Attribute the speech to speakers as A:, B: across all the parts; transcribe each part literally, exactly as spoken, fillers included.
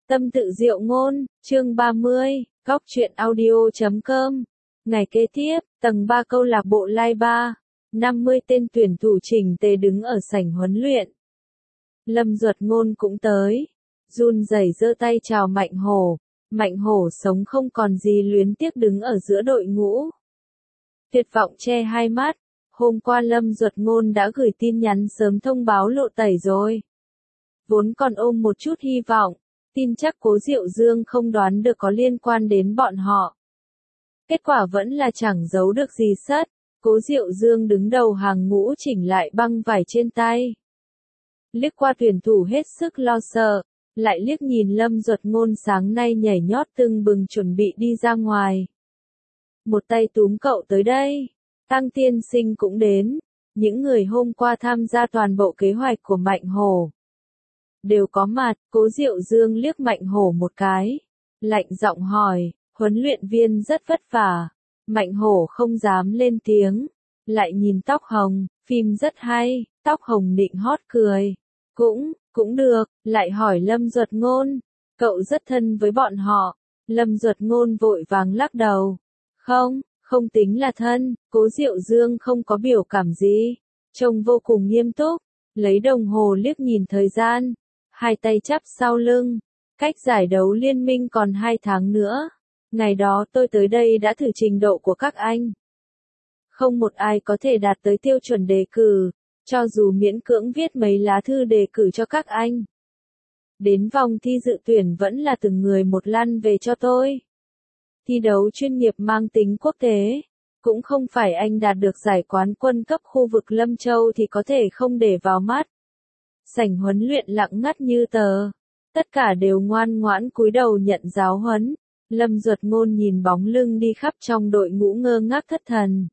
A: Tâm tự diệu ngôn, chương ba mươi, góc truyện audio chấm com. Ngày kế tiếp, tầng ba câu lạc bộ Lai ba, năm mươi tên tuyển thủ chỉnh tề đứng ở sảnh huấn luyện. Lâm Duật Ngôn cũng tới, run rẩy giơ tay chào Mạnh Hổ. Mạnh Hổ sống không còn gì luyến tiếc đứng ở giữa đội ngũ. Tuyệt vọng che hai mắt, hôm qua Lâm Duật Ngôn đã gửi tin nhắn sớm thông báo lộ tẩy rồi. Vốn còn ôm một chút hy vọng, tin chắc Cố Diệu Dương không đoán được có liên quan đến bọn họ. Kết quả vẫn là chẳng giấu được gì sất, Cố Diệu Dương đứng đầu hàng ngũ chỉnh lại băng vải trên tay. Liếc qua tuyển thủ hết sức lo sợ, lại liếc nhìn Lâm Duật Ngôn sáng nay nhảy nhót tưng bừng chuẩn bị đi ra ngoài. Một tay túm cậu tới đây, Tăng Tiên Sinh cũng đến, những người hôm qua tham gia toàn bộ kế hoạch của Mạnh Hổ đều có mặt. Cố Diệu Dương liếc Mạnh Hổ một cái, lạnh giọng hỏi, huấn luyện viên rất vất vả. Mạnh Hổ không dám lên tiếng, lại nhìn Tóc Hồng, phim rất hay. Tóc Hồng nịnh hót cười, cũng, cũng được, lại hỏi Lâm Duật Ngôn, cậu rất thân với bọn họ. Lâm Duật Ngôn vội vàng lắc đầu, không, không tính là thân. Cố Diệu Dương không có biểu cảm gì, trông vô cùng nghiêm túc, lấy đồng hồ liếc nhìn thời gian, hai tay chắp sau lưng, cách giải đấu liên minh còn hai tháng nữa. Ngày đó tôi tới đây đã thử trình độ của các anh. Không một ai có thể đạt tới tiêu chuẩn đề cử, cho dù miễn cưỡng viết mấy lá thư đề cử cho các anh. Đến vòng thi dự tuyển vẫn là từng người một lăn về cho tôi. Thi đấu chuyên nghiệp mang tính quốc tế, cũng không phải anh đạt được giải quán quân cấp khu vực Lâm Châu thì có thể không để vào mắt. Sảnh huấn luyện lặng ngắt như tờ, tất cả đều ngoan ngoãn cúi đầu nhận giáo huấn. Lâm Duật Ngôn nhìn bóng lưng đi khắp trong đội ngũ ngơ ngác thất thần.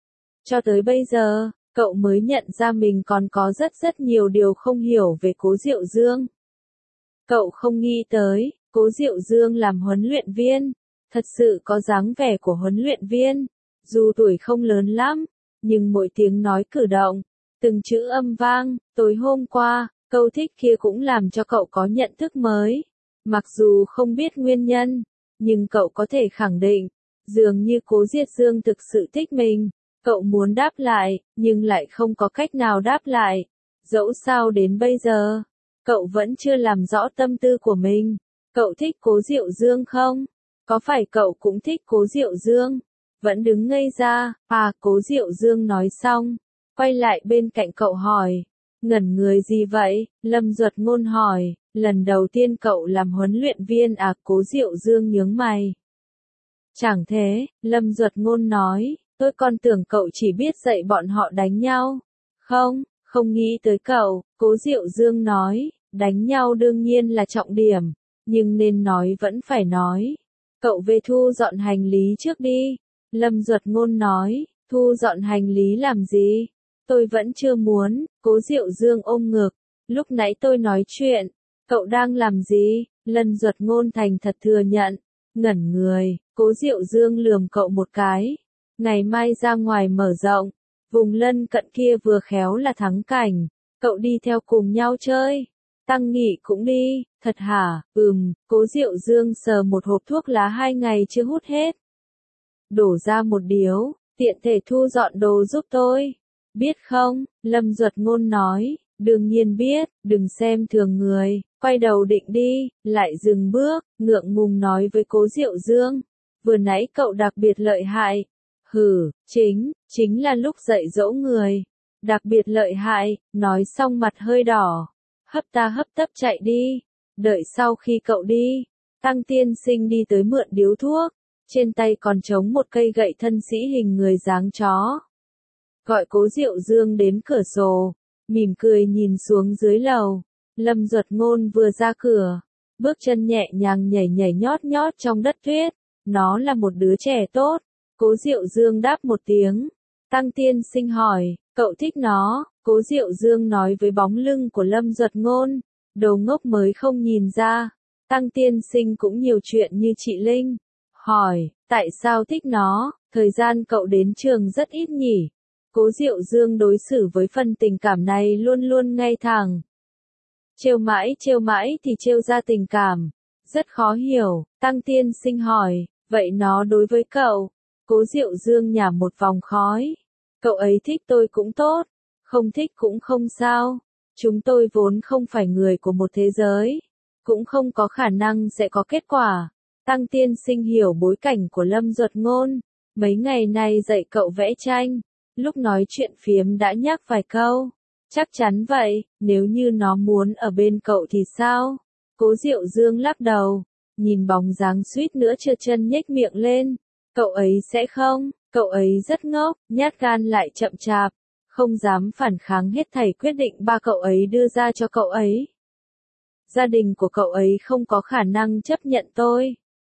A: Cho tới bây giờ, cậu mới nhận ra mình còn có rất rất nhiều điều không hiểu về Cố Diệu Dương. Cậu không nghĩ tới, Cố Diệu Dương làm huấn luyện viên, thật sự có dáng vẻ của huấn luyện viên. Dù tuổi không lớn lắm, nhưng mỗi tiếng nói cử động, từng chữ âm vang. Tối hôm qua, câu thích kia cũng làm cho cậu có nhận thức mới. Mặc dù không biết nguyên nhân, nhưng cậu có thể khẳng định, dường như Cố Diệu Dương thực sự thích mình. Cậu muốn đáp lại, nhưng lại không có cách nào đáp lại. Dẫu sao đến bây giờ, cậu vẫn chưa làm rõ tâm tư của mình. Cậu thích Cố Diệu Dương không? Có phải cậu cũng thích Cố Diệu Dương? Vẫn đứng ngây ra, à, Cố Diệu Dương nói xong, quay lại bên cạnh cậu hỏi, ngẩn người gì vậy? Lâm Duật Ngôn hỏi, lần đầu tiên cậu làm huấn luyện viên à? Cố Diệu Dương nhướng mày. Chẳng thế, Lâm Duật Ngôn nói, tôi còn tưởng cậu chỉ biết dạy bọn họ đánh nhau. Không, không nghĩ tới cậu. Cố Diệu Dương nói, đánh nhau đương nhiên là trọng điểm, nhưng nên nói vẫn phải nói. Cậu về thu dọn hành lý trước đi. Lâm Duật Ngôn nói, thu dọn hành lý làm gì? Tôi vẫn chưa muốn. Cố Diệu Dương ôm ngực, lúc nãy tôi nói chuyện, cậu đang làm gì? Lâm Duật Ngôn thành thật thừa nhận, ngẩn người. Cố Diệu Dương lườm cậu một cái. Ngày mai ra ngoài mở rộng, vùng lân cận kia vừa khéo là thắng cảnh, cậu đi theo cùng nhau chơi. Tăng Nghị cũng đi, thật hả? Ừm. Cố Diệu Dương sờ một hộp thuốc lá hai ngày chưa hút hết. Đổ ra một điếu, tiện thể thu dọn đồ giúp tôi. Biết không? Lâm Duật Ngôn nói, đương nhiên biết, đừng xem thường người. Quay đầu định đi, lại dừng bước, ngượng ngùng nói với Cố Diệu Dương, vừa nãy cậu đặc biệt lợi hại. Hừ, chính, chính là lúc dạy dỗ người. Đặc biệt lợi hại. Nói xong mặt hơi đỏ, hấp ta hấp tấp chạy đi. Đợi sau khi cậu đi, Tăng Tiên Sinh đi tới mượn điếu thuốc, trên tay còn chống một cây gậy thân sĩ hình người dáng chó. Gọi Cố Diệu Dương đến cửa sổ, mỉm cười nhìn xuống dưới lầu. Lâm Duật Ngôn vừa ra cửa, bước chân nhẹ nhàng nhảy nhảy nhót nhót trong đất tuyết. Nó là một đứa trẻ tốt. Cố Diệu Dương đáp một tiếng. Tăng Tiên Sinh hỏi, cậu thích nó? Cố Diệu Dương nói với bóng lưng của Lâm Duật Ngôn, đồ ngốc mới không nhìn ra. Tăng Tiên Sinh cũng nhiều chuyện như chị Linh. Hỏi, tại sao thích nó? Thời gian cậu đến trường rất ít nhỉ? Cố Diệu Dương đối xử với phần tình cảm này luôn luôn ngay thẳng. Trêu mãi trêu mãi thì trêu ra tình cảm. Rất khó hiểu, Tăng tiên sinh hỏi, vậy nó đối với cậu? Cố Diệu Dương nhả một vòng khói. Cậu ấy thích tôi cũng tốt, không thích cũng không sao. Chúng tôi vốn không phải người của một thế giới, cũng không có khả năng sẽ có kết quả. Tăng tiên sinh hiểu bối cảnh của Lâm Duật Ngôn, mấy ngày nay dạy cậu vẽ tranh, lúc nói chuyện phiếm đã nhắc vài câu. Chắc chắn vậy, nếu như nó muốn ở bên cậu thì sao? Cố Diệu Dương lắc đầu, nhìn bóng dáng suýt nữa trượt chân nhếch miệng lên. Cậu ấy sẽ không, cậu ấy rất ngốc, nhát gan lại chậm chạp, không dám phản kháng hết thảy quyết định ba cậu ấy đưa ra cho cậu ấy. Gia đình của cậu ấy không có khả năng chấp nhận tôi,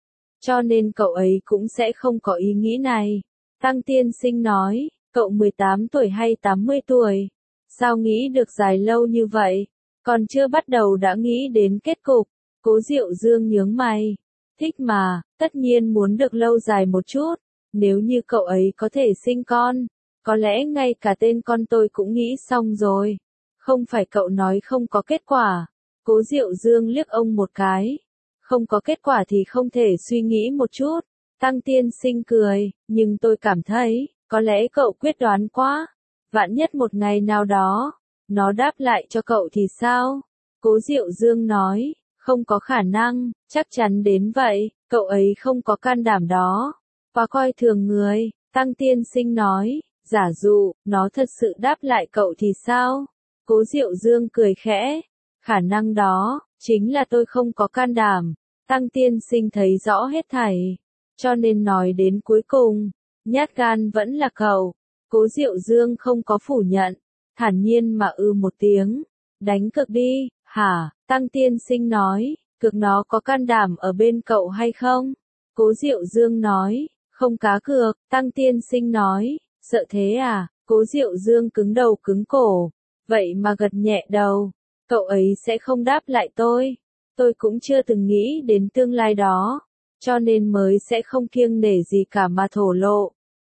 A: cho nên cậu ấy cũng sẽ không có ý nghĩ này. Tăng tiên sinh nói, cậu mười tám tuổi hay tám mươi tuổi? Sao nghĩ được dài lâu như vậy? Còn chưa bắt đầu đã nghĩ đến kết cục. Cố Diệu Dương nhướng mày. Thích mà, tất nhiên muốn được lâu dài một chút. Nếu như cậu ấy có thể sinh con, có lẽ ngay cả tên con tôi cũng nghĩ xong rồi. Không phải cậu nói không có kết quả. Cố Diệu Dương liếc ông một cái. Không có kết quả thì không thể suy nghĩ một chút. Tăng tiên sinh cười, nhưng tôi cảm thấy, có lẽ cậu quyết đoán quá. Vạn nhất một ngày nào đó, nó đáp lại cho cậu thì sao? Cố Diệu Dương nói, không có khả năng, chắc chắn đến vậy, cậu ấy không có can đảm đó. Quá coi thường người, Tăng tiên sinh nói, giả dụ, nó thật sự đáp lại cậu thì sao? Cố Diệu Dương cười khẽ, khả năng đó, chính là tôi không có can đảm. Tăng tiên sinh thấy rõ hết thảy, cho nên nói đến cuối cùng, nhát gan vẫn là cậu. Cố Diệu Dương không có phủ nhận, thản nhiên mà ư một tiếng. Đánh cược đi, hả? Tăng tiên sinh nói, cược nó có can đảm ở bên cậu hay không? Cố Diệu Dương nói, không cá cược. Tăng tiên sinh nói, sợ thế à? Cố Diệu Dương cứng đầu cứng cổ, vậy mà gật nhẹ đầu. Cậu ấy sẽ không đáp lại tôi. Tôi cũng chưa từng nghĩ đến tương lai đó, cho nên mới sẽ không kiêng nể gì cả mà thổ lộ.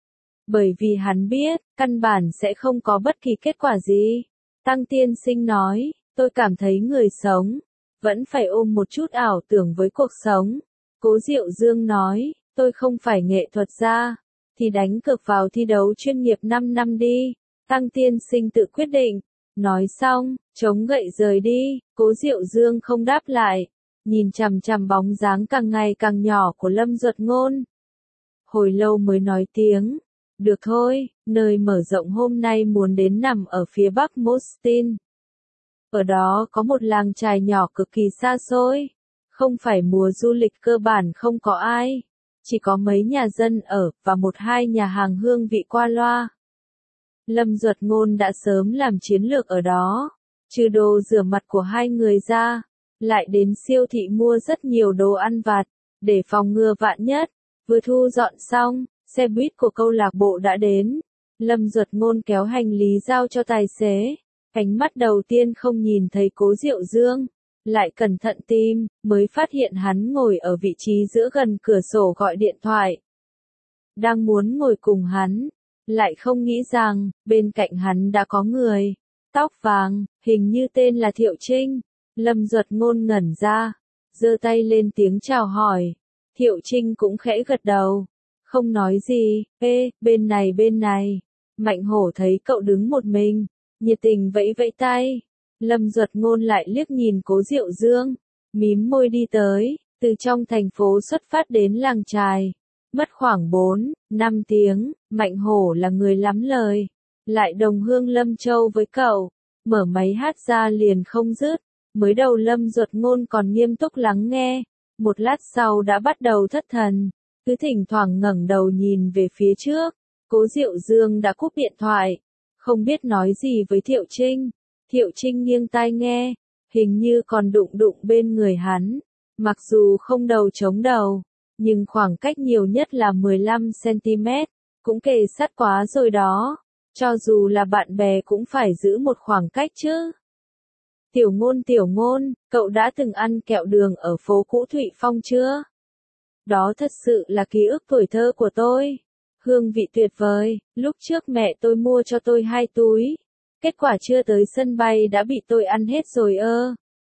A: Bởi vì hắn biết, căn bản sẽ không có bất kỳ kết quả gì. Tăng tiên sinh nói, tôi cảm thấy người sống, vẫn phải ôm một chút ảo tưởng với cuộc sống. Cố Diệu Dương nói, tôi không phải nghệ thuật gia, thì đánh cược vào thi đấu chuyên nghiệp năm năm đi. Tăng tiên sinh tự quyết định. Nói xong, chống gậy rời đi. Cố Diệu Dương không đáp lại, nhìn chằm chằm bóng dáng càng ngày càng nhỏ của Lâm Duật Ngôn. Hồi lâu mới nói tiếng, được thôi, nơi mở rộng hôm nay muốn đến nằm ở phía bắc Mostin. Ở đó có một làng chài nhỏ cực kỳ xa xôi, không phải mùa du lịch cơ bản không có ai, chỉ có mấy nhà dân ở, và một hai nhà hàng hương vị qua loa. Lâm Duật Ngôn đã sớm làm chiến lược ở đó, trừ đồ rửa mặt của hai người ra, lại đến siêu thị mua rất nhiều đồ ăn vặt, để phòng ngừa vạn nhất. Vừa thu dọn xong, xe buýt của câu lạc bộ đã đến. Lâm Duật Ngôn kéo hành lý giao cho tài xế. Ánh mắt đầu tiên không nhìn thấy Cố Diệu Dương, lại cẩn thận tìm, mới phát hiện hắn ngồi ở vị trí giữa gần cửa sổ gọi điện thoại. Đang muốn ngồi cùng hắn, lại không nghĩ rằng, bên cạnh hắn đã có người. Tóc vàng, hình như tên là Thiệu Trinh. Lâm Duật Ngôn ngẩn ra, giơ tay lên tiếng chào hỏi. Thiệu Trinh cũng khẽ gật đầu, không nói gì. Ê, bên này bên này. Mạnh Hổ thấy cậu đứng một mình, nhiệt tình vẫy vẫy tay. Lâm Duật Ngôn lại liếc nhìn Cố Diệu Dương, mím môi đi tới. Từ trong thành phố xuất phát đến làng chài, mất khoảng bốn, năm tiếng. Mạnh Hổ là người lắm lời, lại đồng hương Lâm Châu với cậu, mở máy hát ra liền không dứt. Mới đầu Lâm Duật Ngôn còn nghiêm túc lắng nghe, một lát sau đã bắt đầu thất thần, cứ thỉnh thoảng ngẩng đầu nhìn về phía trước. Cố Diệu Dương đã cúp điện thoại, không biết nói gì với Thiệu Trinh. Thiệu Trinh nghiêng tai nghe, hình như còn đụng đụng bên người hắn, mặc dù không đầu chống đầu, nhưng khoảng cách nhiều nhất là mười lăm xăng-ti-mét, cũng kề sát quá rồi đó. Cho dù là bạn bè cũng phải giữ một khoảng cách chứ. Tiểu Ngôn tiểu Ngôn, cậu đã từng ăn kẹo đường ở phố cũ Thụy Phong chưa? Đó thật sự là ký ức tuổi thơ của tôi. Hương vị tuyệt vời, lúc trước mẹ tôi mua cho tôi hai túi. Kết quả chưa tới sân bay đã bị tôi ăn hết rồi ơ.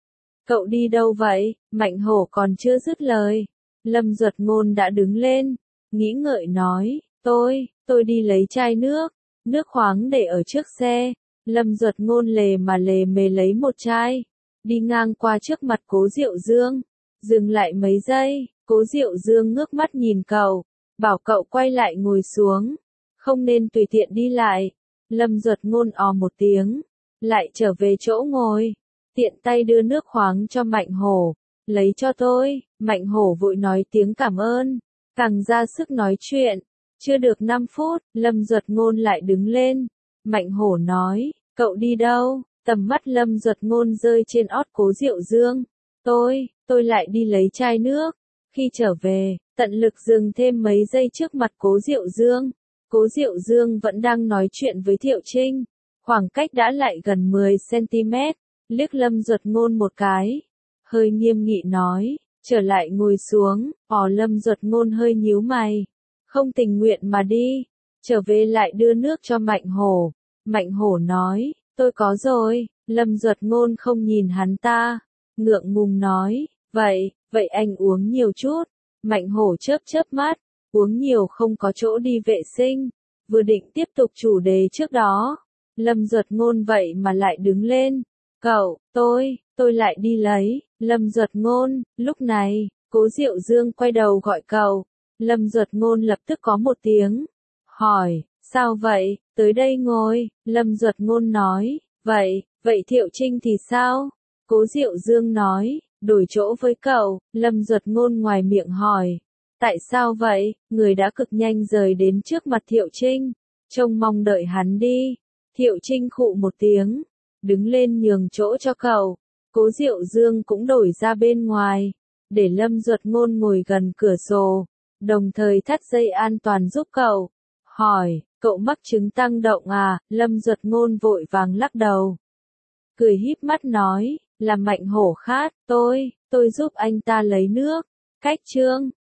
A: Cậu đi đâu vậy? Mạnh hổ còn chưa dứt lời. Lâm Duật Ngôn đã đứng lên, nghĩ ngợi nói, tôi, tôi đi lấy chai nước, nước khoáng để ở trước xe. Lâm Duật Ngôn lề mà lề mề lấy một chai, đi ngang qua trước mặt Cố Diệu Dương, dừng lại mấy giây, Cố Diệu Dương ngước mắt nhìn cậu, bảo cậu quay lại ngồi xuống, không nên tùy tiện đi lại. Lâm Duật Ngôn ò một tiếng, lại trở về chỗ ngồi, tiện tay đưa nước khoáng cho Mạnh Hổ, lấy cho tôi. Mạnh Hổ vội nói tiếng cảm ơn, càng ra sức nói chuyện. Chưa được năm phút, Lâm Duật Ngôn lại đứng lên. Mạnh Hổ nói, cậu đi đâu? Tầm mắt Lâm Duật Ngôn rơi trên ót Cố Diệu Dương. Tôi, tôi lại đi lấy chai nước. Khi trở về, tận lực dừng thêm mấy giây trước mặt Cố Diệu Dương. Cố Diệu Dương vẫn đang nói chuyện với Thiệu Trinh. Khoảng cách đã lại gần mười xăng ti mét. Liếc Lâm Duật Ngôn một cái, hơi nghiêm nghị nói, trở lại ngồi xuống. Ồ, Lâm Duật Ngôn hơi nhíu mày, không tình nguyện mà đi. Trở về lại đưa nước cho Mạnh Hổ. Mạnh Hổ nói, tôi có rồi. Lâm Duật Ngôn không nhìn hắn ta, ngượng ngùng nói, vậy, vậy anh uống nhiều chút. Mạnh Hổ chớp chớp mắt, uống nhiều không có chỗ đi vệ sinh. Vừa định tiếp tục chủ đề trước đó, Lâm Duật Ngôn vậy mà lại đứng lên. Cậu, tôi, tôi lại đi lấy. Lâm Duật Ngôn. Lúc này, Cố Diệu Dương quay đầu gọi cậu. Lâm Duật Ngôn lập tức có một tiếng hỏi, sao vậy? Tới đây ngồi. Lâm Duật Ngôn nói, vậy, vậy Thiệu Trinh thì sao? Cố Diệu Dương nói, đổi chỗ với cậu. Lâm Duật Ngôn ngoài miệng hỏi, tại sao vậy? Người đã cực nhanh rời đến trước mặt Thiệu Trinh, trông mong đợi hắn đi. Thiệu Trinh khụ một tiếng, đứng lên nhường chỗ cho cậu. Cố Diệu Dương cũng đổi ra bên ngoài, để Lâm Duật Ngôn ngồi gần cửa sổ, đồng thời thắt dây an toàn giúp cậu. Hỏi, cậu mắc chứng tăng động à? Lâm Duật Ngôn vội vàng lắc đầu, cười híp mắt nói, là Mạnh Hổ khát, tôi, tôi giúp anh ta lấy nước. Cách chương